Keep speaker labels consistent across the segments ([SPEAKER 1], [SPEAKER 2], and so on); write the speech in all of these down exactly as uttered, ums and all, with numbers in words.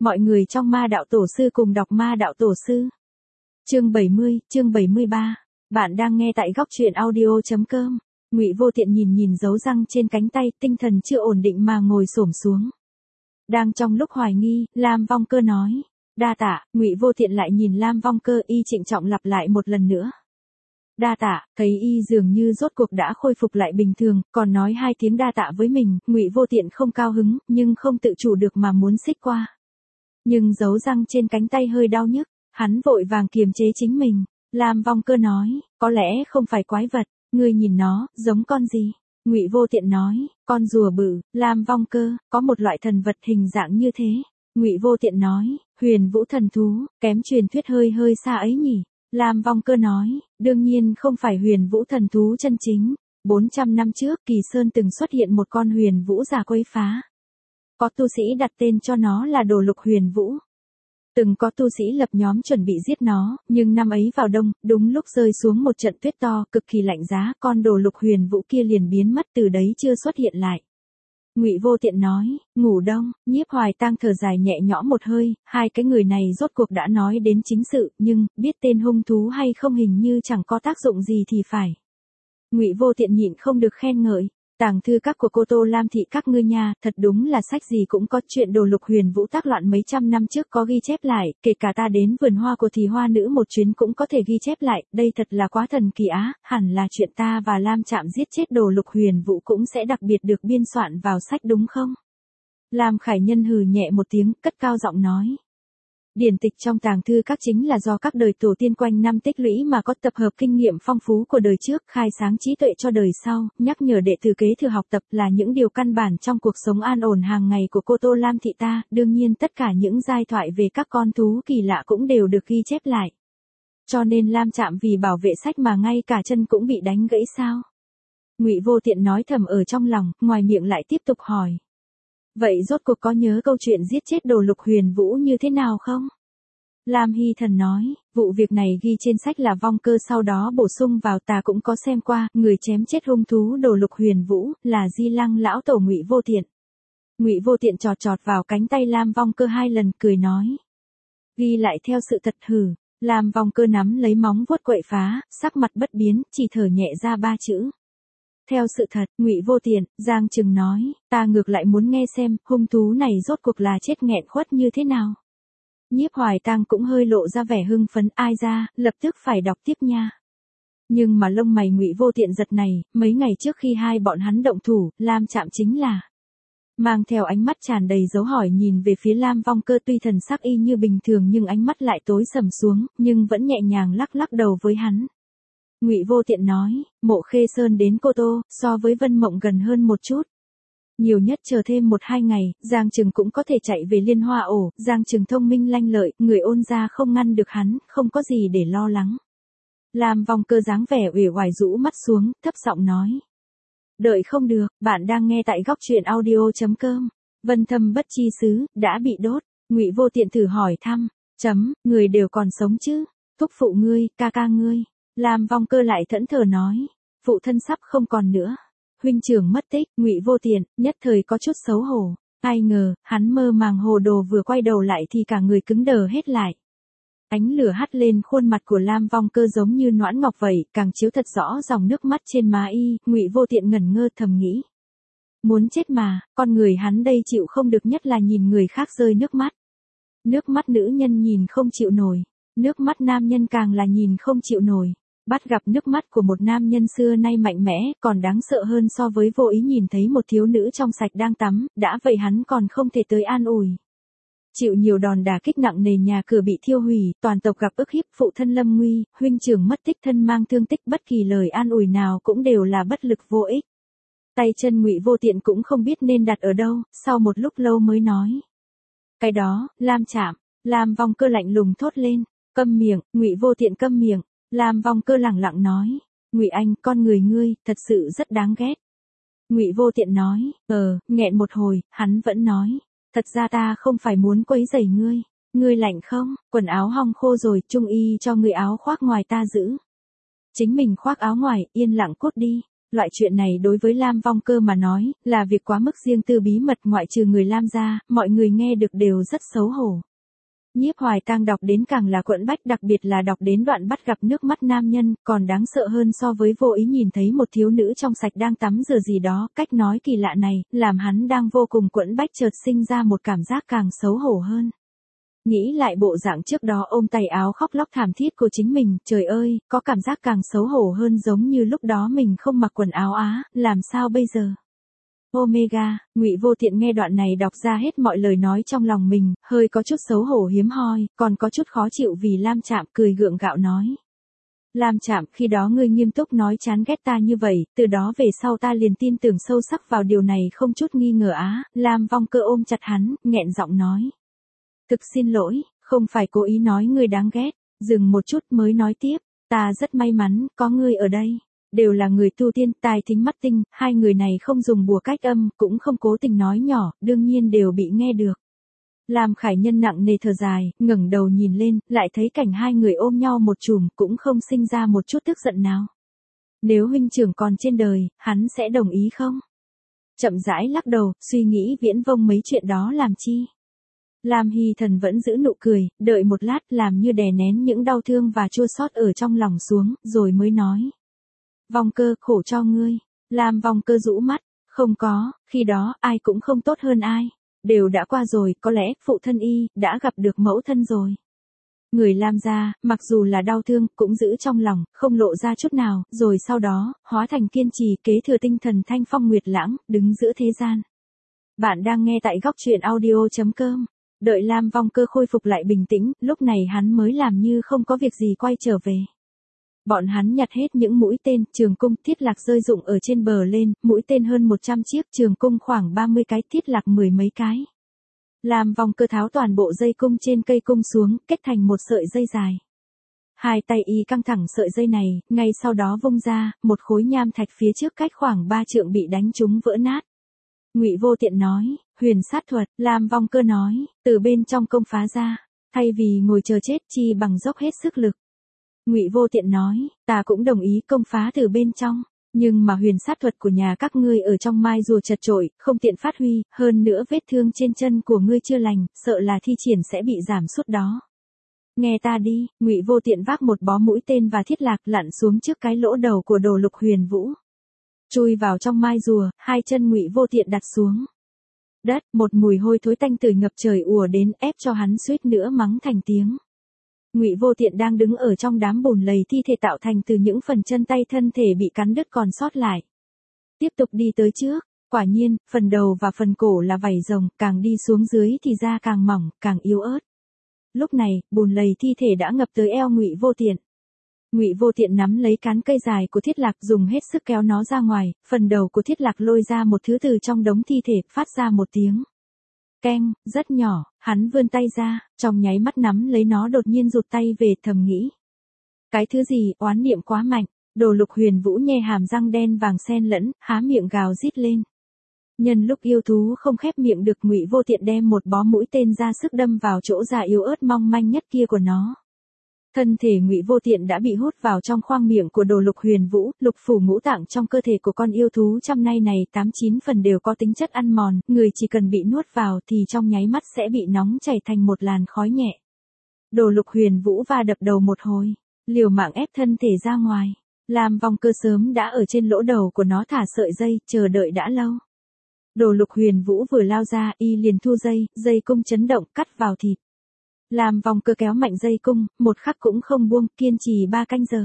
[SPEAKER 1] Mọi người trong Ma Đạo Tổ Sư cùng đọc Ma Đạo Tổ Sư. Chương bảy mươi, chương bảy mươi ba. Bạn đang nghe tại góc truyện audio chấm com. Ngụy Vô Tiện nhìn nhìn dấu răng trên cánh tay, tinh thần chưa ổn định mà ngồi xổm xuống. Đang trong lúc hoài nghi, Lam Vong Cơ nói: "Đa tạ." Ngụy Vô Tiện lại nhìn Lam Vong Cơ, y trịnh trọng lặp lại một lần nữa: "Đa tạ." Thấy y dường như rốt cuộc đã khôi phục lại bình thường, còn nói hai tiếng đa tạ với mình, Ngụy Vô Tiện không cao hứng, nhưng không tự chủ được mà muốn xích qua. Nhưng dấu răng trên cánh tay hơi đau nhức, hắn vội vàng kiềm chế chính mình. Lam Vong Cơ nói: "Có lẽ không phải quái vật, ngươi nhìn nó, giống con gì?" Ngụy Vô Tiện nói: "Con rùa bự." Lam Vong Cơ: "Có một loại thần vật hình dạng như thế." Ngụy Vô Tiện nói: "Huyền Vũ thần thú, kém truyền thuyết hơi hơi xa ấy nhỉ." Lam Vong Cơ nói: "Đương nhiên không phải Huyền Vũ thần thú chân chính. bốn trăm năm trước, Kỳ Sơn từng xuất hiện một con Huyền Vũ già quấy phá. Có tu sĩ đặt tên cho nó là Đồ Lục Huyền Vũ. Từng có tu sĩ lập nhóm chuẩn bị giết nó, nhưng năm ấy vào đông, đúng lúc rơi xuống một trận tuyết to, cực kỳ lạnh giá, con Đồ Lục Huyền Vũ kia liền biến mất, từ đấy chưa xuất hiện lại." Ngụy Vô Tiện nói: "Ngủ đông." Nhiếp Hoài Tang thở dài nhẹ nhõm một hơi, hai cái người này rốt cuộc đã nói đến chính sự, nhưng biết tên hung thú hay không hình như chẳng có tác dụng gì thì phải. Ngụy Vô Tiện nhịn không được khen ngợi: "Tàng thư các của cô Tô Lam thị các ngươi nha, thật đúng là sách gì cũng có, chuyện Đồ Lục Huyền Vũ tác loạn mấy trăm năm trước có ghi chép lại, kể cả ta đến vườn hoa của Thì Hoa Nữ một chuyến cũng có thể ghi chép lại, đây thật là quá thần kỳ á, hẳn là chuyện ta và Lam Trạm giết chết Đồ Lục Huyền Vũ cũng sẽ đặc biệt được biên soạn vào sách đúng không?" Lam Khải Nhân hừ nhẹ một tiếng, cất cao giọng nói: "Điển tịch trong tàng thư các chính là do các đời tổ tiên quanh năm tích lũy mà có, tập hợp kinh nghiệm phong phú của đời trước, khai sáng trí tuệ cho đời sau, nhắc nhở đệ tử kế thừa học tập, là những điều căn bản trong cuộc sống an ổn hàng ngày của cô Tô Lam thị ta, đương nhiên tất cả những giai thoại về các con thú kỳ lạ cũng đều được ghi chép lại. Cho nên Lam Trạm vì bảo vệ sách mà ngay cả chân cũng bị đánh gãy sao?" Ngụy Vô Tiện nói thầm ở trong lòng, ngoài miệng lại tiếp tục hỏi: "Vậy rốt cuộc có nhớ câu chuyện giết chết Đồ Lục Huyền Vũ như thế nào không?" Lam Hy Thần nói: "Vụ việc này ghi trên sách là Vong Cơ sau đó bổ sung vào, ta cũng có xem qua, người chém chết hung thú Đồ Lục Huyền Vũ, là Di Lăng lão tổ Ngụy Vô Tiện." Ngụy Vô Tiện chọt chọt vào cánh tay Lam Vong Cơ hai lần, cười nói: "Ghi lại theo sự thật hử?" Lam Vong Cơ nắm lấy móng vuốt quậy phá, sắc mặt bất biến, chỉ thở nhẹ ra ba chữ: "Theo sự thật." Ngụy Vô Tiện, Giang Trừng nói: "Ta ngược lại muốn nghe xem, hung thú này rốt cuộc là chết nghẹn khuất như thế nào." Nhiếp Hoài Tang cũng hơi lộ ra vẻ hưng phấn: "Ai ra, lập tức phải đọc tiếp nha." Nhưng mà lông mày Ngụy Vô Tiện giật này, mấy ngày trước khi hai bọn hắn động thủ, Lam Trạm chính là mang theo ánh mắt tràn đầy dấu hỏi nhìn về phía Lam Vong Cơ, tuy thần sắc y như bình thường nhưng ánh mắt lại tối sầm xuống, nhưng vẫn nhẹ nhàng lắc lắc đầu với hắn. Ngụy Vô Tiện nói: "Mộ Khê Sơn đến Cô Tô, so với Vân Mộng gần hơn một chút. Nhiều nhất chờ thêm một hai ngày, Giang Trừng cũng có thể chạy về Liên Hoa ổ." Giang Trừng thông minh lanh lợi, người Ôn gia không ngăn được hắn, không có gì để lo lắng. Lam Vong Cơ dáng vẻ uể oải rũ mắt xuống, thấp giọng nói: "Đợi không được." Bạn đang nghe tại góc truyện audio chấm com. Vân Thâm Bất Chi Sứ đã bị đốt. Ngụy Vô Tiện thử hỏi thăm: "Chấm, người đều còn sống chứ? Thúc phụ ngươi, ca ca ngươi?" Lam Vong Cơ lại thẫn thờ nói: "Phụ thân sắp không còn nữa. Huynh trưởng mất tích." Ngụy Vô Tiện nhất thời có chút xấu hổ. Ai ngờ, hắn mơ màng hồ đồ vừa quay đầu lại thì cả người cứng đờ hết lại. Ánh lửa hắt lên khuôn mặt của Lam Vong Cơ giống như noãn ngọc vậy, càng chiếu thật rõ dòng nước mắt trên má y. Ngụy Vô Tiện ngẩn ngơ thầm nghĩ: muốn chết mà, con người hắn đây chịu không được nhất là nhìn người khác rơi nước mắt. Nước mắt nữ nhân nhìn không chịu nổi, nước mắt nam nhân càng là nhìn không chịu nổi. Bắt gặp nước mắt của một nam nhân xưa nay mạnh mẽ, còn đáng sợ hơn so với vô ý nhìn thấy một thiếu nữ trong sạch đang tắm, đã vậy hắn còn không thể tới an ủi. Chịu nhiều đòn đả kích nặng nề, nhà cửa bị thiêu hủy, toàn tộc gặp ức hiếp, phụ thân lâm nguy, huynh trưởng mất tích, thân mang thương tích, bất kỳ lời an ủi nào cũng đều là bất lực vô ích. Tay chân Ngụy Vô Tiện cũng không biết nên đặt ở đâu, sau một lúc lâu mới nói: "Cái đó, Lam Trạm." Lam Vong Cơ lạnh lùng thốt lên: "Câm miệng." Ngụy Vô Tiện câm miệng. Lam Vong Cơ lẳng lặng nói: "Ngụy anh, con người ngươi, thật sự rất đáng ghét." Ngụy Vô Tiện nói: "Ờ." Nghẹn một hồi, hắn vẫn nói: "Thật ra ta không phải muốn quấy rầy ngươi. Ngươi lạnh không? Quần áo hong khô rồi, trung y cho ngươi áo khoác ngoài ta giữ. Chính mình khoác áo ngoài, yên lặng cút đi." Loại chuyện này đối với Lam Vong Cơ mà nói, là việc quá mức riêng tư bí mật, ngoại trừ người Lam ra, mọi người nghe được đều rất xấu hổ. Nhiếp Hoài Tang đọc đến càng là quẫn bách, đặc biệt là đọc đến đoạn bắt gặp nước mắt nam nhân, còn đáng sợ hơn so với vô ý nhìn thấy một thiếu nữ trong sạch đang tắm rửa gì đó, cách nói kỳ lạ này, làm hắn đang vô cùng quẫn bách chợt sinh ra một cảm giác càng xấu hổ hơn. Nghĩ lại bộ dạng trước đó ôm tay áo khóc lóc thảm thiết của chính mình, trời ơi, có cảm giác càng xấu hổ hơn, giống như lúc đó mình không mặc quần áo á, làm sao bây giờ? Omega, Ngụy Vô Tiện nghe đoạn này đọc ra hết mọi lời nói trong lòng mình, hơi có chút xấu hổ hiếm hoi, còn có chút khó chịu vì Lam Trạm cười gượng gạo nói. Lam Trạm, khi đó ngươi nghiêm túc nói chán ghét ta như vậy, từ đó về sau ta liền tin tưởng sâu sắc vào điều này không chút nghi ngờ á. Lam Vong Cơ ôm chặt hắn, nghẹn giọng nói. Thực xin lỗi, không phải cố ý nói ngươi đáng ghét, dừng một chút mới nói tiếp, ta rất may mắn, có ngươi ở đây. Đều là người tu tiên, tai thính mắt tinh, hai người này không dùng bùa cách âm, cũng không cố tình nói nhỏ, đương nhiên đều bị nghe được. Lam Khải Nhân nặng nề thở dài, ngẩng đầu nhìn lên, lại thấy cảnh hai người ôm nhau một chùm, cũng không sinh ra một chút tức giận nào. Nếu huynh trưởng còn trên đời, hắn sẽ đồng ý không? Chậm rãi lắc đầu, suy nghĩ viễn vông mấy chuyện đó làm chi? Lam Hy Thần vẫn giữ nụ cười, đợi một lát làm như đè nén những đau thương và chua xót ở trong lòng xuống, rồi mới nói. Vong Cơ, khổ cho ngươi. Lam Vong Cơ rũ mắt, không có, khi đó, ai cũng không tốt hơn ai. Đều đã qua rồi, có lẽ, phụ thân y, đã gặp được mẫu thân rồi. Người Lam gia, mặc dù là đau thương, cũng giữ trong lòng, không lộ ra chút nào, rồi sau đó, hóa thành kiên trì, kế thừa tinh thần thanh phong nguyệt lãng, đứng giữa thế gian. Bạn đang nghe tại góc truyện audio chấm com. Đợi Lam Vong Cơ khôi phục lại bình tĩnh, lúc này hắn mới làm như không có việc gì quay trở về. Bọn hắn nhặt hết những mũi tên, trường cung, thiết lạc rơi rụng ở trên bờ lên, mũi tên hơn một trăm chiếc, trường cung khoảng ba mươi cái, thiết lạc mười mấy cái. Lam Vong Cơ tháo toàn bộ dây cung trên cây cung xuống, kết thành một sợi dây dài. Hai tay y căng thẳng sợi dây này, ngay sau đó vung ra, một khối nham thạch phía trước cách khoảng ba trượng bị đánh trúng vỡ nát. Ngụy Vô Tiện nói, huyền sát thuật. Lam Vong Cơ nói, từ bên trong công phá ra, thay vì ngồi chờ chết chi bằng dốc hết sức lực. Ngụy Vô Tiện nói, ta cũng đồng ý công phá từ bên trong, nhưng mà huyền sát thuật của nhà các ngươi ở trong mai rùa chật chội, không tiện phát huy, hơn nữa vết thương trên chân của ngươi chưa lành, sợ là thi triển sẽ bị giảm sút đó. Nghe ta đi. Ngụy Vô Tiện vác một bó mũi tên và thiết lạc lặn xuống trước cái lỗ đầu của Đồ Lục Huyền Vũ. Chui vào trong mai rùa, hai chân Ngụy Vô Tiện đặt xuống. Đất, một mùi hôi thối tanh tưởi ngập trời ùa đến, ép cho hắn suýt nữa mắng thành tiếng. Ngụy Vô Tiện đang đứng ở trong đám bùn lầy thi thể tạo thành từ những phần chân tay thân thể bị cắn đứt còn sót lại. Tiếp tục đi tới trước, quả nhiên, phần đầu và phần cổ là vảy rồng, càng đi xuống dưới thì da càng mỏng, càng yếu ớt. Lúc này, bùn lầy thi thể đã ngập tới eo Ngụy Vô Tiện. Ngụy Vô Tiện nắm lấy cán cây dài của thiết lạc dùng hết sức kéo nó ra ngoài, phần đầu của thiết lạc lôi ra một thứ từ trong đống thi thể, phát ra một tiếng. Keng, rất nhỏ, hắn vươn tay ra, trong nháy mắt nắm lấy nó đột nhiên rụt tay về, thầm nghĩ. Cái thứ gì, oán niệm quá mạnh. Đồ Lục Huyền Vũ nhe hàm răng đen vàng xen lẫn, há miệng gào rít lên. Nhân lúc yêu thú không khép miệng được, Ngụy Vô Tiện đem một bó mũi tên ra sức đâm vào chỗ da yếu ớt mong manh nhất kia của nó. Thân thể Ngụy Vô Tiện đã bị hút vào trong khoang miệng của Đồ Lục Huyền Vũ, lục phủ ngũ tạng trong cơ thể của con yêu thú trăm nay này tám chín phần đều có tính chất ăn mòn, người chỉ cần bị nuốt vào thì trong nháy mắt sẽ bị nóng chảy thành một làn khói nhẹ. Đồ Lục Huyền Vũ va đập đầu một hồi, liều mạng ép thân thể ra ngoài. Lam Vong Cơ sớm đã ở trên lỗ đầu của nó thả sợi dây, chờ đợi đã lâu. Đồ Lục Huyền Vũ vừa lao ra, y liền thu dây, dây cung chấn động, cắt vào thịt. Lam Vong Cơ kéo mạnh dây cung, một khắc cũng không buông, kiên trì ba canh giờ.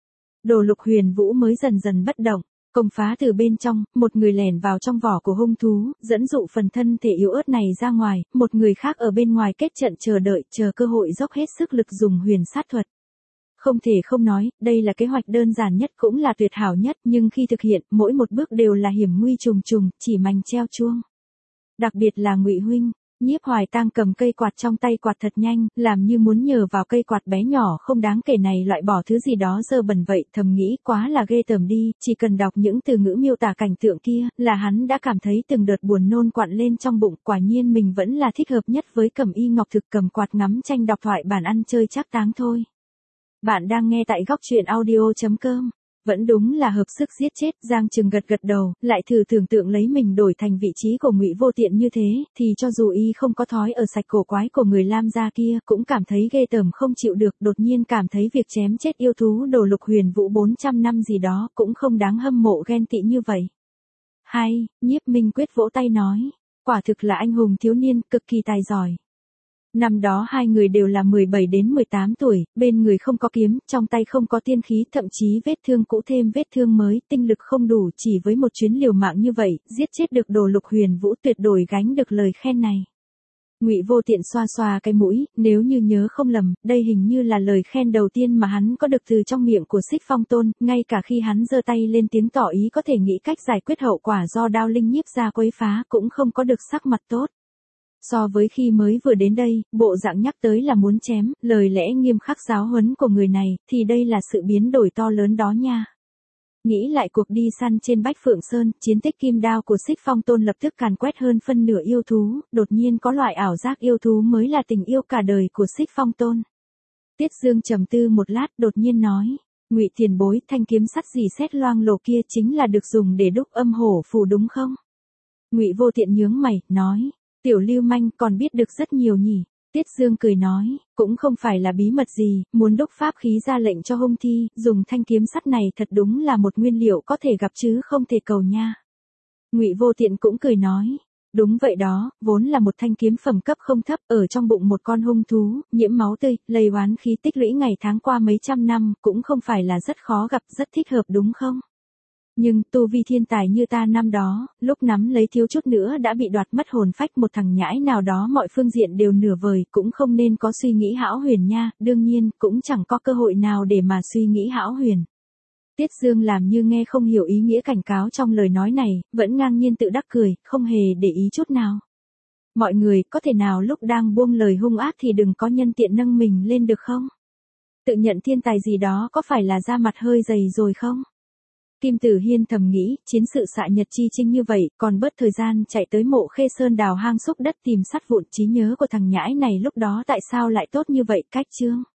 [SPEAKER 1] Đồ Lục Huyền Vũ mới dần dần bất động, công phá từ bên trong, một người lẻn vào trong vỏ của hung thú, dẫn dụ phần thân thể yếu ớt này ra ngoài, một người khác ở bên ngoài kết trận chờ đợi, chờ cơ hội dốc hết sức lực dùng huyền sát thuật. Không thể không nói, đây là kế hoạch đơn giản nhất cũng là tuyệt hảo nhất, nhưng khi thực hiện, mỗi một bước đều là hiểm nguy trùng trùng, chỉ mành treo chuông. Đặc biệt là Ngụy huynh. Nhiếp Hoài Tang cầm cây quạt trong tay quạt thật nhanh, làm như muốn nhờ vào cây quạt bé nhỏ không đáng kể này loại bỏ thứ gì đó dơ bẩn vậy, thầm nghĩ quá là ghê tởm đi, chỉ cần đọc những từ ngữ miêu tả cảnh tượng kia, là hắn đã cảm thấy từng đợt buồn nôn quặn lên trong bụng, quả nhiên mình vẫn là thích hợp nhất với Cẩm Y Ngọc Thực cầm quạt ngắm tranh đọc thoại bản ăn chơi trác táng thôi. Bạn đang nghe tại góc truyện audio chấm com. Vẫn đúng là hợp sức giết chết, Giang Trừng gật gật đầu, lại thử tưởng tượng lấy mình đổi thành vị trí của Ngụy Vô Tiện như thế, thì cho dù y không có thói ở sạch cổ quái của người Lam gia kia, cũng cảm thấy ghê tởm không chịu được, đột nhiên cảm thấy việc chém chết yêu thú đồ Lục Huyền Vũ bốn trăm năm gì đó, cũng không đáng hâm mộ ghen tị như vậy. Hay, Nhiếp Minh Quyết vỗ tay nói, quả thực là anh hùng thiếu niên, cực kỳ tài giỏi. Năm đó hai người đều là mười bảy đến mười tám tuổi, bên người không có kiếm, trong tay không có tiên khí, thậm chí vết thương cũ thêm vết thương mới, tinh lực không đủ, chỉ với một chuyến liều mạng như vậy, giết chết được đồ Lục Huyền Vũ tuyệt đối gánh được lời khen này. Ngụy Vô Tiện xoa xoa cái mũi, nếu như nhớ không lầm, đây hình như là lời khen đầu tiên mà hắn có được từ trong miệng của Xích Phong Tôn, ngay cả khi hắn giơ tay lên tiếng tỏ ý có thể nghĩ cách giải quyết hậu quả do Đao Linh Nhiếp gia quấy phá, cũng không có được sắc mặt tốt. So với khi mới vừa đến đây, bộ dạng nhắc tới là muốn chém, lời lẽ nghiêm khắc giáo huấn của người này, thì đây là sự biến đổi to lớn đó nha. Nghĩ lại cuộc đi săn trên Bách Phượng Sơn, chiến tích kim đao của Xích Phong Tôn lập tức càn quét hơn phân nửa yêu thú, đột nhiên có loại ảo giác yêu thú mới là tình yêu cả đời của Xích Phong Tôn. Tiết Dương trầm tư một lát, đột nhiên nói, Ngụy tiền bối, thanh kiếm sắt dì xét loang lổ kia chính là được dùng để đúc âm hổ phù đúng không? Ngụy Vô Tiện nhướng mày, nói, tiểu lưu manh còn biết được rất nhiều nhỉ. Tiết Dương cười nói, cũng không phải là bí mật gì, muốn đúc pháp khí ra lệnh cho hung thi, dùng thanh kiếm sắt này thật đúng là một nguyên liệu có thể gặp chứ không thể cầu nha. Ngụy Vô Tiện cũng cười nói, đúng vậy đó, vốn là một thanh kiếm phẩm cấp không thấp, ở trong bụng một con hung thú, nhiễm máu tươi, lây oán khí tích lũy ngày tháng qua mấy trăm năm, cũng không phải là rất khó gặp, rất thích hợp đúng không? Nhưng, tu vi thiên tài như ta năm đó, lúc nắm lấy thiếu chút nữa đã bị đoạt mất hồn phách một thằng nhãi nào đó mọi phương diện đều nửa vời, cũng không nên có suy nghĩ hão huyền nha, đương nhiên, cũng chẳng có cơ hội nào để mà suy nghĩ hão huyền. Tiết Dương làm như nghe không hiểu ý nghĩa cảnh cáo trong lời nói này, vẫn ngang nhiên tự đắc cười, không hề để ý chút nào. Mọi người, có thể nào lúc đang buông lời hung ác thì đừng có nhân tiện nâng mình lên được không? Tự nhận thiên tài gì đó có phải là da mặt hơi dày rồi không? Kim Tử Hiên thầm nghĩ, chiến sự xạ nhật chi chinh như vậy, còn bớt thời gian chạy tới Mộ Khê Sơn đào hang xúc đất tìm sắt vụn, trí nhớ của thằng nhãi này lúc đó tại sao lại tốt như vậy, cách chương.